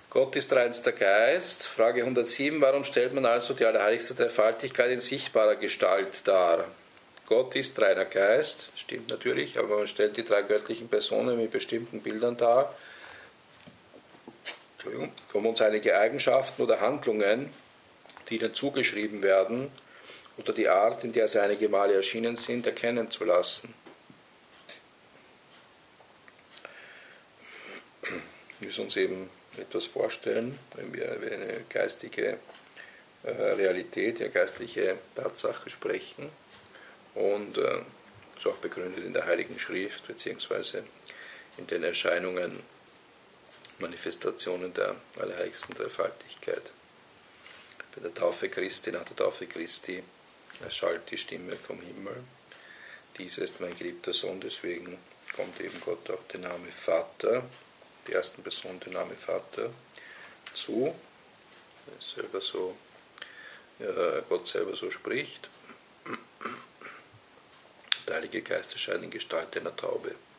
Gott ist reinster Geist. Frage 107. Warum stellt man also die allerheiligste Dreifaltigkeit in sichtbarer Gestalt dar? Gott ist reiner Geist, stimmt natürlich, aber man stellt die drei göttlichen Personen mit bestimmten Bildern dar, um uns einige Eigenschaften oder Handlungen, die ihnen zugeschrieben werden, oder die Art, in der sie einige Male erschienen sind, erkennen zu lassen. Wir müssen uns eben etwas vorstellen, wenn wir über eine geistige Realität, eine geistliche Tatsache sprechen. Und das ist auch begründet in der Heiligen Schrift, beziehungsweise in den Erscheinungen, Manifestationen der allerheiligsten Dreifaltigkeit. Bei der Taufe Christi, nach der Taufe Christi, erschallt die Stimme vom Himmel. Dieser ist mein geliebter Sohn, deswegen kommt eben Gott auch der Name Vater, die ersten Person der Name Vater zu, Gott selber so spricht. Der Heilige Geist erscheint in Gestalt einer Taube.